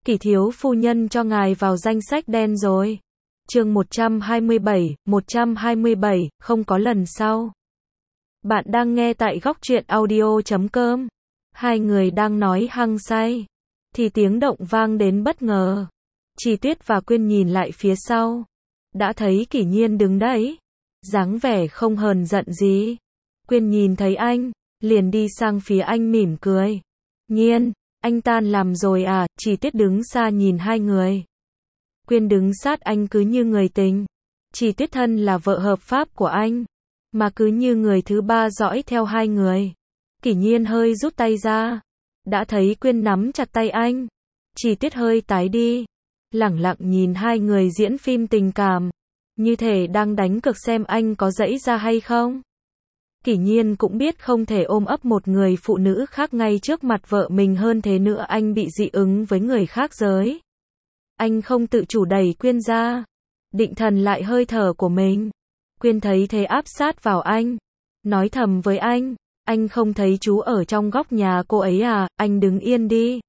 Kỷ thiếu phu nhân cho ngài vào danh sách đen rồi. Chương 127, không có lần sau. Bạn đang nghe tại góc truyện audio.com. Hai người đang nói hăng say, thì tiếng động vang đến bất ngờ. Chi Tuyết và Quyên nhìn lại phía sau, đã thấy Kỷ Nhiên đứng đấy, dáng vẻ không hờn giận gì. Quyên nhìn thấy anh, liền đi sang phía anh mỉm cười. Nhiên, anh tan làm rồi à? Chi Tuyết đứng xa nhìn hai người. Quyên đứng sát anh cứ như người tình. Chi Tuyết thân là vợ hợp pháp của anh, mà cứ như người thứ ba dõi theo hai người. Kỷ Nhiên hơi rút tay ra, đã thấy Quyên nắm chặt tay anh. Chi Tuyết hơi tái đi, lẳng lặng nhìn hai người diễn phim tình cảm, như thể đang đánh cược xem anh có giãy ra hay không. Kỷ Nhiên cũng biết không thể ôm ấp một người phụ nữ khác ngay trước mặt vợ mình, hơn thế nữa anh bị dị ứng với người khác giới. Anh không tự chủ đẩy Quyên ra, định thần lại hơi thở của mình. Quyên thấy thế áp sát vào anh, nói thầm với anh không thấy chú ở trong góc nhà cô ấy à? Anh đứng yên đi,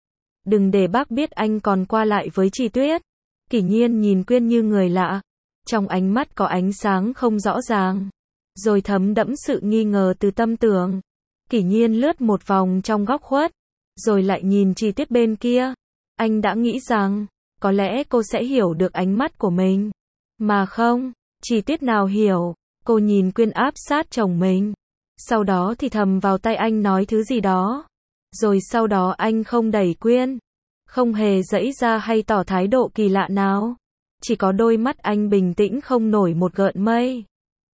đừng để bác biết anh còn qua lại với Chi Tuyết. Kỷ Nhiên nhìn Quyên như người lạ, trong ánh mắt có ánh sáng không rõ ràng, rồi thấm đẫm sự nghi ngờ từ tâm tưởng. Kỷ Nhiên lướt một vòng trong góc khuất, rồi lại nhìn Chi Tuyết bên kia. Anh đã nghĩ rằng, có lẽ cô sẽ hiểu được ánh mắt của mình. Mà không, Chi Tuyết nào hiểu. Cô nhìn Quyên áp sát chồng mình, sau đó thì thầm vào tay anh nói thứ gì đó. Rồi sau đó anh không đẩy Quyên, không hề giãy ra hay tỏ thái độ kỳ lạ nào. Chỉ có đôi mắt anh bình tĩnh không nổi một gợn mây.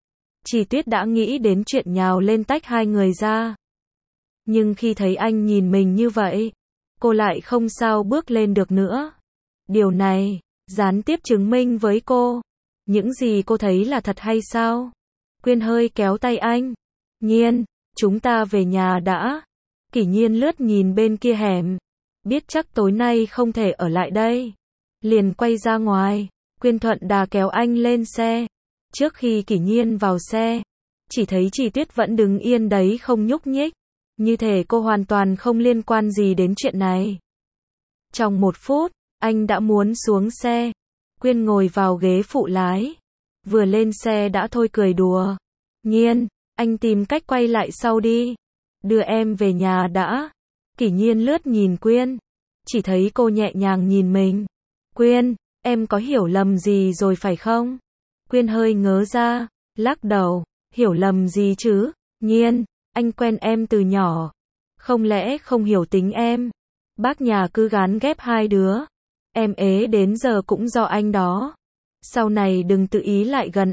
Chi Tuyết đã nghĩ đến chuyện nhào lên tách hai người ra. Nhưng khi thấy anh nhìn mình như vậy, cô lại không sao bước lên được nữa. Điều này gián tiếp chứng minh với cô, những gì cô thấy là thật hay sao? Quyên hơi kéo tay anh. Nhiên, chúng ta về nhà đã. Kỷ Nhiên lướt nhìn bên kia hẻm, biết chắc tối nay không thể ở lại đây, liền quay ra ngoài. Quyên thuận đà kéo anh lên xe. Trước khi Kỷ Nhiên vào xe, chỉ thấy Chi Tuyết vẫn đứng yên đấy không nhúc nhích, như thể cô hoàn toàn không liên quan gì đến chuyện này. Trong 1 phút, anh đã muốn xuống xe. Quyên ngồi vào ghế phụ lái, vừa lên xe đã thôi cười đùa. Nhiên, anh tìm cách quay lại sau đi, đưa em về nhà đã. Kỷ Nhiên lướt nhìn Quyên, chỉ thấy cô nhẹ nhàng nhìn mình. Quyên, em có hiểu lầm gì rồi phải không? Quyên hơi ngớ ra, lắc đầu. Hiểu lầm gì chứ? Nhiên, anh quen em từ nhỏ, không lẽ không hiểu tính em? Bác nhà cứ gán ghép hai đứa, em ế đến giờ cũng do anh đó. Sau này đừng tự ý lại gần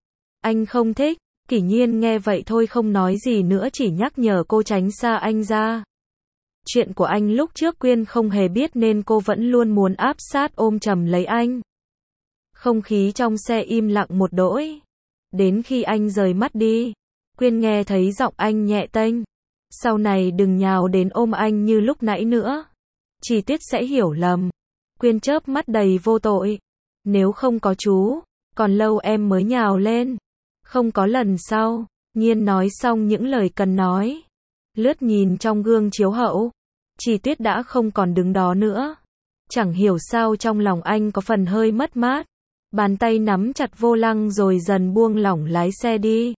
anh không thích. Kỷ Nhiên nghe vậy thôi không nói gì nữa, chỉ nhắc nhở cô tránh xa anh ra. Chuyện của anh lúc trước Quyên không hề biết nên cô vẫn luôn muốn áp sát ôm chầm lấy anh. Không khí trong xe im lặng một đỗi. Đến khi anh rời mắt đi, Quyên nghe thấy giọng anh nhẹ tênh. Sau này đừng nhào đến ôm anh như lúc nãy nữa, Chi Tuyết sẽ hiểu lầm. Quyên chớp mắt đầy vô tội. Nếu không có chú, còn lâu em mới nhào lên. Không có lần sau. Nhiên nói xong những lời cần nói, lướt nhìn trong gương chiếu hậu. Chi Tuyết đã không còn đứng đó nữa. Chẳng hiểu sao trong lòng anh có phần hơi mất mát. Bàn tay nắm chặt vô lăng rồi dần buông lỏng lái xe đi.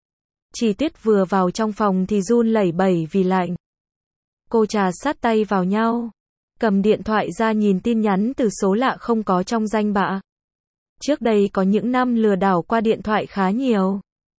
Chi Tuyết vừa vào trong phòng thì run lẩy bẩy vì lạnh. Cô trà sát tay vào nhau, cầm điện thoại ra nhìn tin nhắn từ số lạ không có trong danh bạ. Trước đây có những năm lừa đảo qua điện thoại khá nhiều,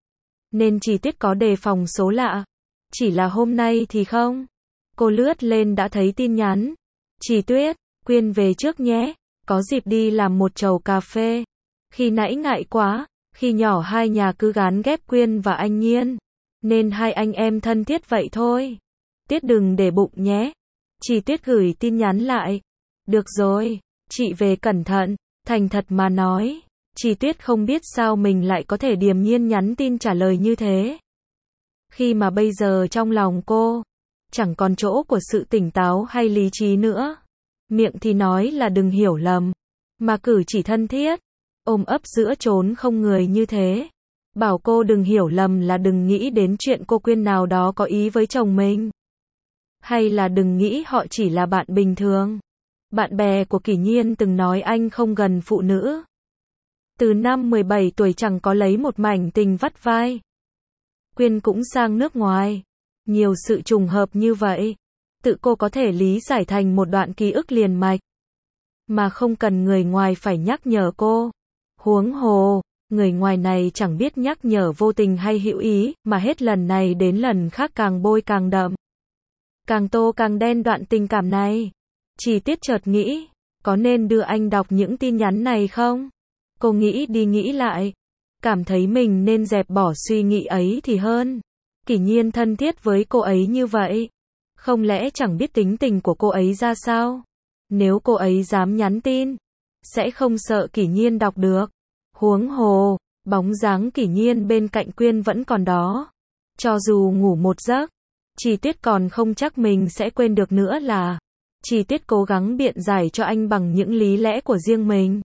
nên Chi Tuyết có đề phòng số lạ. Chỉ là hôm nay thì không. Cô lướt lên đã thấy tin nhắn. Chi Tuyết, Quyên về trước nhé, có dịp đi làm một chầu cà phê. Khi nãy ngại quá, khi nhỏ hai nhà cứ gán ghép Quyên và anh Nhiên, nên hai anh em thân thiết vậy thôi. Tuyết đừng để bụng nhé. Chi Tuyết gửi tin nhắn lại. Được rồi, chị về cẩn thận. Thành thật mà nói, Chi Tuyết không biết sao mình lại có thể điềm nhiên nhắn tin trả lời như thế. Khi mà bây giờ trong lòng cô chẳng còn chỗ của sự tỉnh táo hay lý trí nữa. Miệng thì nói là đừng hiểu lầm, mà cử chỉ thân thiết, ôm ấp giữa chốn không người như thế. Bảo cô đừng hiểu lầm là đừng nghĩ đến chuyện cô Quyên nào đó có ý với chồng mình. Hay là đừng nghĩ họ chỉ là bạn bình thường. Bạn bè của Kỷ Nhiên từng nói anh không gần phụ nữ. Từ năm 17 tuổi chẳng có lấy một mảnh tình vắt vai. Quyên cũng sang nước ngoài. Nhiều sự trùng hợp như vậy. Tự cô có thể lý giải thành một đoạn ký ức liền mạch. Mà không cần người ngoài phải nhắc nhở cô. Huống hồ, người ngoài này chẳng biết nhắc nhở vô tình hay hữu ý, mà hết lần này đến lần khác càng bôi càng đậm. Càng tô càng đen đoạn tình cảm này. Chi Tiết chợt nghĩ, có nên đưa anh đọc những tin nhắn này không? Cô nghĩ đi nghĩ lại. Cảm thấy mình nên dẹp bỏ suy nghĩ ấy thì hơn. Kỷ Nhiên thân thiết với cô ấy như vậy. Không lẽ chẳng biết tính tình của cô ấy ra sao? Nếu cô ấy dám nhắn tin, sẽ không sợ Kỷ Nhiên đọc được. Huống hồ, bóng dáng Kỷ Nhiên bên cạnh Quyên vẫn còn đó. Cho dù ngủ một giấc, Chi Tiết còn không chắc mình sẽ quên được nữa là. Chi Tiết cố gắng biện giải cho anh bằng những lý lẽ của riêng mình.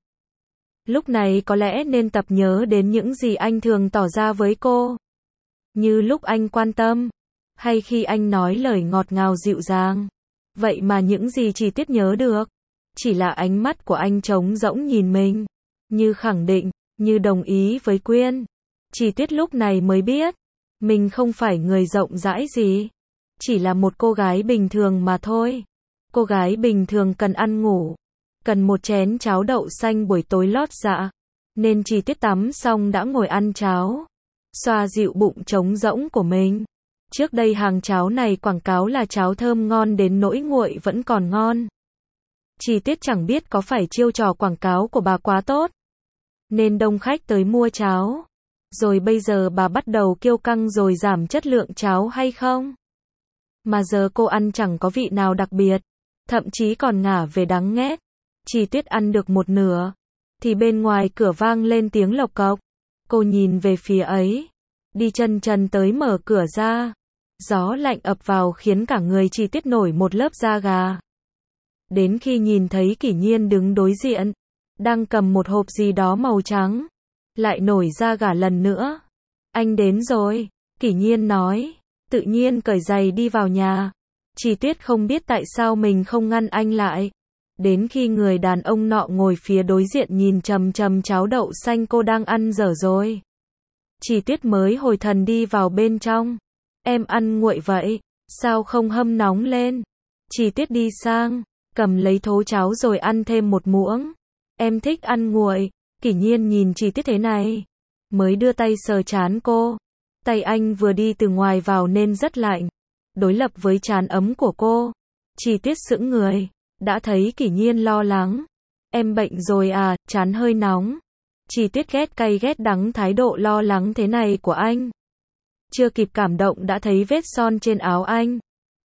Lúc này có lẽ nên tập nhớ đến những gì anh thường tỏ ra với cô. Như lúc anh quan tâm, hay khi anh nói lời ngọt ngào dịu dàng. Vậy mà những gì Chi Tiết nhớ được, chỉ là ánh mắt của anh trống rỗng nhìn mình. Như khẳng định, như đồng ý với Quyên. Chi Tiết lúc này mới biết, mình không phải người rộng rãi gì. Chỉ là một cô gái bình thường mà thôi. Cô gái bình thường cần ăn ngủ. Cần một chén cháo đậu xanh buổi tối lót dạ. Nên Chi Tiết tắm xong đã ngồi ăn cháo. Xoa dịu bụng trống rỗng của mình. Trước đây hàng cháo này quảng cáo là cháo thơm ngon đến nỗi nguội vẫn còn ngon. Chi Tiết chẳng biết có phải chiêu trò quảng cáo của bà quá tốt, nên đông khách tới mua cháo. Rồi bây giờ bà bắt đầu kiêu căng rồi giảm chất lượng cháo hay không? Mà giờ cô ăn chẳng có vị nào đặc biệt, thậm chí còn ngả về đắng nghét. Chi Tiết ăn được một nửa, thì bên ngoài cửa vang lên tiếng lộc cộc. Cô nhìn về phía ấy, đi chân trần tới mở cửa ra. Gió lạnh ập vào khiến cả người Chi Tiết nổi một lớp da gà. Đến khi nhìn thấy Kỷ Nhiên đứng đối diện, đang cầm một hộp gì đó màu trắng, lại nổi da gà lần nữa. Anh đến rồi, Kỷ Nhiên nói, tự nhiên cởi giày đi vào nhà. Chi Tiết không biết tại sao mình không ngăn anh lại. Đến khi người đàn ông nọ ngồi phía đối diện nhìn chằm chằm cháo đậu xanh cô đang ăn dở rồi. Chi Tiết mới hồi thần đi vào bên trong. Em ăn nguội vậy, sao không hâm nóng lên? Chi Tiết đi sang, cầm lấy thố cháo rồi ăn thêm một muỗng. Em thích ăn nguội. Kỷ Nhiên nhìn Chi Tiết thế này, mới đưa tay sờ trán cô. Tay anh vừa đi từ ngoài vào nên rất lạnh, đối lập với trán ấm của cô. Chi Tiết sững người, đã thấy Kỷ Nhiên lo lắng. Em bệnh rồi à, trán hơi nóng. Chi Tiết ghét cay ghét đắng thái độ lo lắng thế này của anh. Chưa kịp cảm động đã thấy vết son trên áo anh.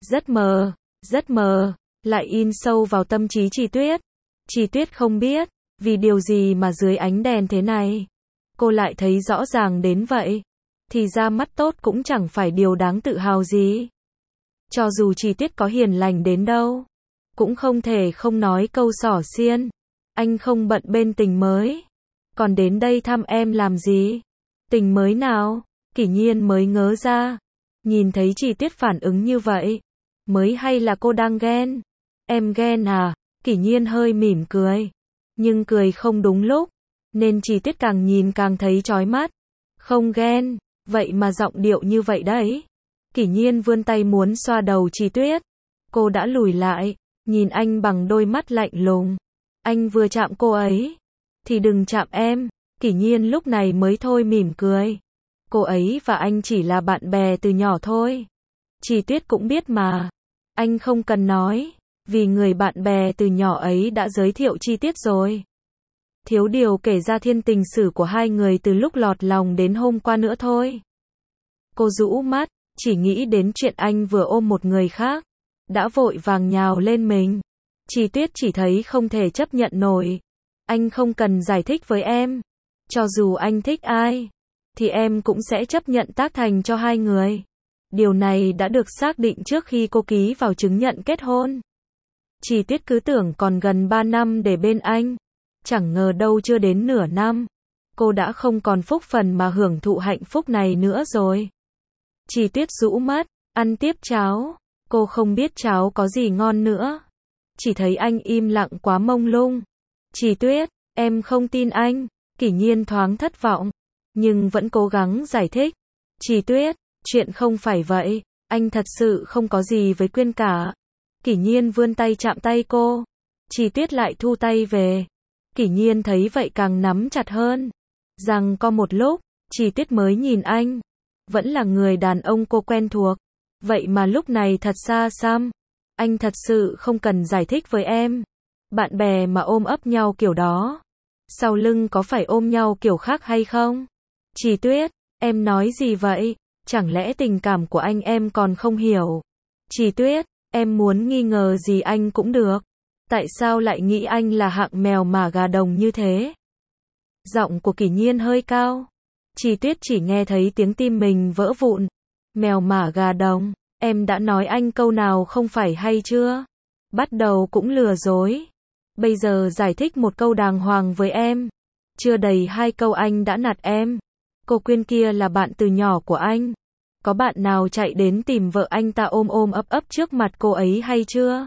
Rất mờ, lại in sâu vào tâm trí Chi Tiết. Chi Tiết không biết, vì điều gì mà dưới ánh đèn thế này, cô lại thấy rõ ràng đến vậy. Thì ra mắt tốt cũng chẳng phải điều đáng tự hào gì. Cho dù Chi Tiết có hiền lành đến đâu, cũng không thể không nói câu xỏ xiên. Anh không bận bên tình mới, còn đến đây thăm em làm gì? Tình mới nào? Kỷ Nhiên mới ngớ ra. Nhìn thấy Chi Tiết phản ứng như vậy, mới hay là cô đang ghen? Em ghen à? Kỷ Nhiên hơi mỉm cười, nhưng cười không đúng lúc, nên Chi Tiết càng nhìn càng thấy chói mắt. Không ghen, vậy mà giọng điệu như vậy đấy. Kỷ Nhiên vươn tay muốn xoa đầu Chi Tiết. Cô đã lùi lại, nhìn anh bằng đôi mắt lạnh lùng. Anh vừa chạm cô ấy, thì đừng chạm em. Kỷ Nhiên lúc này mới thôi mỉm cười. Cô ấy và anh chỉ là bạn bè từ nhỏ thôi. Chi Tiết cũng biết mà. Anh không cần nói, vì người bạn bè từ nhỏ ấy đã giới thiệu Chi Tiết rồi. Thiếu điều kể ra thiên tình sử của hai người từ lúc lọt lòng đến hôm qua nữa thôi. Cô rũ mắt, chỉ nghĩ đến chuyện anh vừa ôm một người khác, đã vội vàng nhào lên mình. Chi Tiết chỉ thấy không thể chấp nhận nổi. Anh không cần giải thích với em. Cho dù anh thích ai, thì em cũng sẽ chấp nhận tác thành cho hai người. Điều này đã được xác định trước khi cô ký vào chứng nhận kết hôn. Chi Tiết cứ tưởng còn gần 3 năm để bên anh. Chẳng ngờ đâu chưa đến nửa năm, cô đã không còn phúc phần mà hưởng thụ hạnh phúc này nữa rồi. Chi Tiết rũ mắt, ăn tiếp cháo. Cô không biết cháo có gì ngon nữa. chỉ thấy anh im lặng quá mông lung. Chỉ Tuyết, em không tin anh. Kỷ Nhiên thoáng thất vọng, nhưng vẫn cố gắng giải thích. Chỉ Tuyết, chuyện không phải vậy, anh thật sự không có gì với Quyên cả. Kỷ Nhiên vươn tay chạm tay cô. Chỉ Tuyết lại thu tay về. Kỷ Nhiên thấy vậy càng nắm chặt hơn. Rằng có một lúc, Chỉ Tuyết mới nhìn anh. Vẫn là người đàn ông cô quen thuộc. Vậy mà lúc này thật xa xăm. Anh thật sự không cần giải thích với em. Bạn bè mà ôm ấp nhau kiểu đó, sau lưng có phải ôm nhau kiểu khác hay không? Chỉ Tuyết, em nói gì vậy? Chẳng lẽ tình cảm của anh em còn không hiểu? Chỉ Tuyết, em muốn nghi ngờ gì anh cũng được. Tại sao lại nghĩ anh là hạng mèo mả gà đồng như thế? Giọng của Kỷ Nhiên hơi cao. Chỉ Tuyết chỉ nghe thấy tiếng tim mình vỡ vụn. Mèo mả gà đồng, em đã nói anh câu nào không phải hay chưa? Bắt đầu cũng lừa dối. Bây giờ giải thích một câu đàng hoàng với em. Chưa đầy 2 câu anh đã nạt em. Cô Quyên kia là bạn từ nhỏ của anh. Có bạn nào chạy đến tìm vợ anh ta ôm ôm ấp ấp trước mặt cô ấy hay chưa?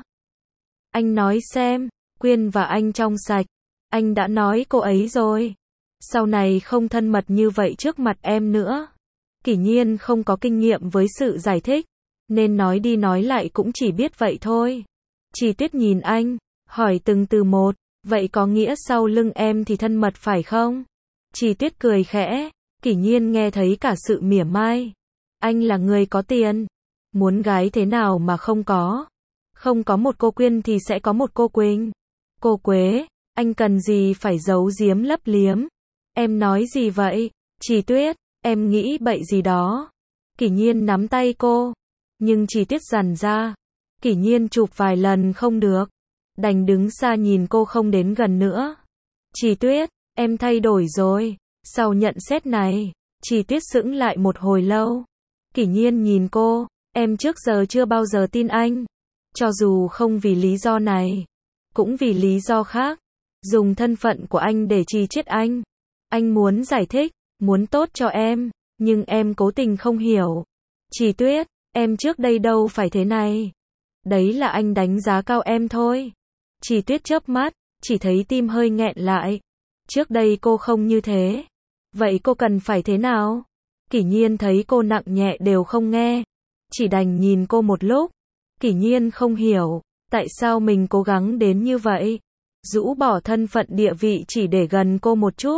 Anh nói xem, Quyên và anh trong sạch. Anh đã nói cô ấy rồi. Sau này không thân mật như vậy trước mặt em nữa. Kỷ Nhiên không có kinh nghiệm với sự giải thích, nên nói đi nói lại cũng chỉ biết vậy thôi. Chỉ Tuyết nhìn anh, hỏi từng từ một, vậy có nghĩa sau lưng em thì thân mật phải không? Chỉ Tuyết cười khẽ, Kỷ Nhiên nghe thấy cả sự mỉa mai. Anh là người có tiền, muốn gái thế nào mà không có? Không có một cô Quyên thì sẽ có một cô Quỳnh. Cô Quế, anh cần gì phải giấu giếm lấp liếm? Em nói gì vậy? Chỉ Tuyết, em nghĩ bậy gì đó. Kỷ Nhiên nắm tay cô, nhưng Chỉ Tuyết giằng ra. Kỷ Nhiên chụp vài lần không được, đành đứng xa nhìn cô không đến gần nữa. Chỉ Tuyết, em thay đổi rồi. Sau nhận xét này, Chỉ Tuyết sững lại một hồi lâu. Kỷ Nhiên nhìn cô, em trước giờ chưa bao giờ tin anh. Cho dù không vì lý do này, cũng vì lý do khác. Dùng thân phận của anh để trì chiết anh. Anh muốn giải thích, muốn tốt cho em, nhưng em cố tình không hiểu. Chỉ Tuyết, em trước đây đâu phải thế này. Đấy là anh đánh giá cao em thôi. Chỉ Tuyết chớp mắt, chỉ thấy tim hơi nghẹn lại. Trước đây cô không như thế. Vậy cô cần phải thế nào? Kỷ Nhiên thấy cô nặng nhẹ đều không nghe. Chỉ đành nhìn cô một lúc. Kỷ Nhiên không hiểu, tại sao mình cố gắng đến như vậy. Rũ bỏ thân phận địa vị chỉ để gần cô một chút.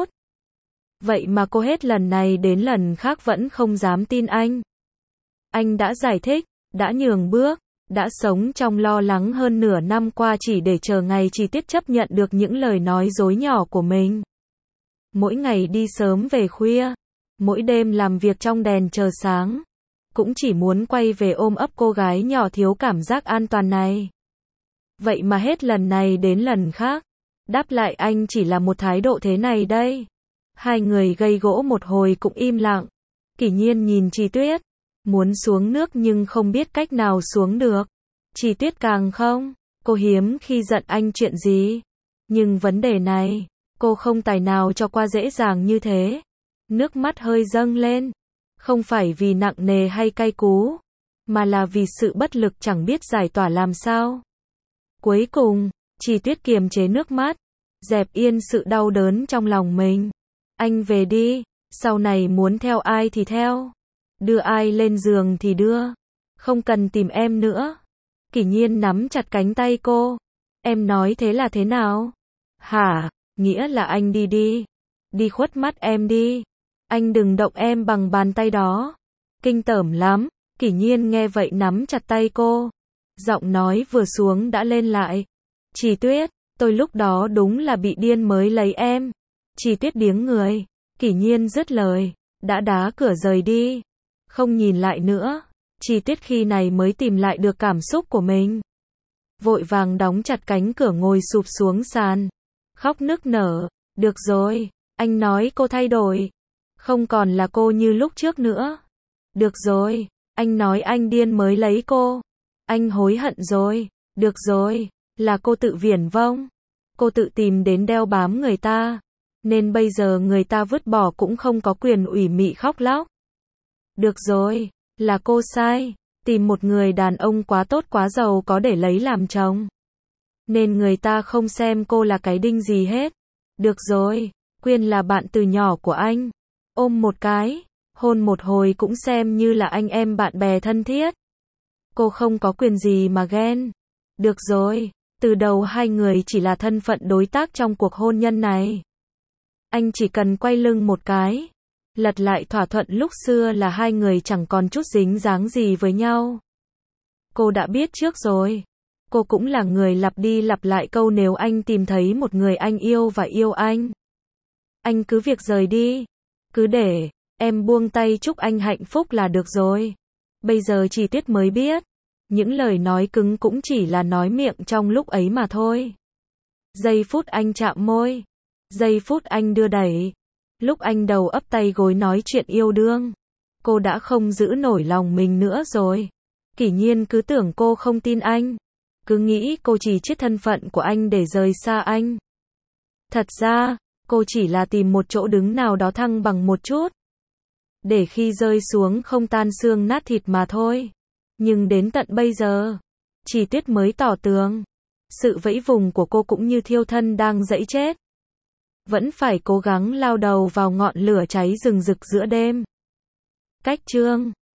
Vậy mà cô hết lần này đến lần khác vẫn không dám tin anh. Anh đã giải thích, đã nhường bước, đã sống trong lo lắng hơn nửa năm qua chỉ để chờ ngày Chỉ Tuyết chấp nhận được những lời nói dối nhỏ của mình. Mỗi ngày đi sớm về khuya, mỗi đêm làm việc trong đèn chờ sáng, cũng chỉ muốn quay về ôm ấp cô gái nhỏ thiếu cảm giác an toàn này. Vậy mà hết lần này đến lần khác, đáp lại anh chỉ là một thái độ thế này đây. Hai người gây gỗ một hồi cũng im lặng. Kỷ Nhiên nhìn Chỉ Tuyết, muốn xuống nước nhưng không biết cách nào xuống được. Chỉ Tuyết càng không, cô hiếm khi giận anh chuyện gì. Nhưng vấn đề này, cô không tài nào cho qua dễ dàng như thế. Nước mắt hơi dâng lên, không phải vì nặng nề hay cay cú, mà là vì sự bất lực chẳng biết giải tỏa làm sao. Cuối cùng, Chỉ Tuyết kiềm chế nước mắt, dẹp yên sự đau đớn trong lòng mình. Anh về đi, sau này muốn theo ai thì theo, đưa ai lên giường thì đưa, không cần tìm em nữa. Kỷ Nhiên nắm chặt cánh tay cô. Em nói thế là thế nào? Hả? Nghĩa là anh đi đi. Đi khuất mắt em đi. Anh đừng động em bằng bàn tay đó. Kinh tởm lắm. Kỷ Nhiên nghe vậy nắm chặt tay cô. Giọng nói vừa xuống đã lên lại. Chỉ Tuyết, tôi lúc đó đúng là bị điên mới lấy em. Chỉ Tuyết điếng người. Kỷ Nhiên dứt lời, đã đá cửa rời đi. Không nhìn lại nữa. Chỉ Tuyết khi này mới tìm lại được cảm xúc của mình. Vội vàng đóng chặt cánh cửa ngồi sụp xuống sàn. Khóc nức nở. Được rồi, anh nói cô thay đổi. Không còn là cô như lúc trước nữa. Được rồi, anh nói anh điên mới lấy cô. Anh hối hận rồi. Được rồi, là cô tự viển vông. Cô tự tìm đến đeo bám người ta. Nên bây giờ người ta vứt bỏ cũng không có quyền ủy mị khóc lóc. Được rồi, là cô sai. Tìm một người đàn ông quá tốt quá giàu có để lấy làm chồng. nên người ta không xem cô là cái đinh gì hết. Được rồi, Quyên là bạn từ nhỏ của anh. Ôm một cái, hôn một hồi cũng xem như là anh em bạn bè thân thiết. Cô không có quyền gì mà ghen. Được rồi, từ đầu hai người chỉ là thân phận đối tác trong cuộc hôn nhân này. Anh chỉ cần quay lưng một cái, lật lại thỏa thuận lúc xưa là hai người chẳng còn chút dính dáng gì với nhau. Cô đã biết trước rồi. Cô cũng là người lặp đi lặp lại câu nếu anh tìm thấy một người anh yêu và yêu anh cứ việc rời đi. Cứ để em buông tay chúc anh hạnh phúc là được rồi. Bây giờ chi tiết mới biết, những lời nói cứng cũng chỉ là nói miệng trong lúc ấy mà thôi. Giây phút anh chạm môi, giây phút anh đưa đẩy, lúc anh đầu ấp tay gối nói chuyện yêu đương, cô đã không giữ nổi lòng mình nữa rồi. Kỷ Nhiên cứ tưởng cô không tin anh, cứ nghĩ cô chỉ chiết thân phận của anh để rời xa anh. Thật ra, cô chỉ là tìm một chỗ đứng nào đó thăng bằng một chút, để khi rơi xuống không tan xương nát thịt mà thôi. Nhưng đến tận bây giờ, Chỉ Tuyết mới tỏ tường, sự vẫy vùng của cô cũng như thiêu thân đang dẫy chết. Vẫn phải cố gắng lao đầu vào ngọn lửa cháy rừng rực giữa đêm. Cách chương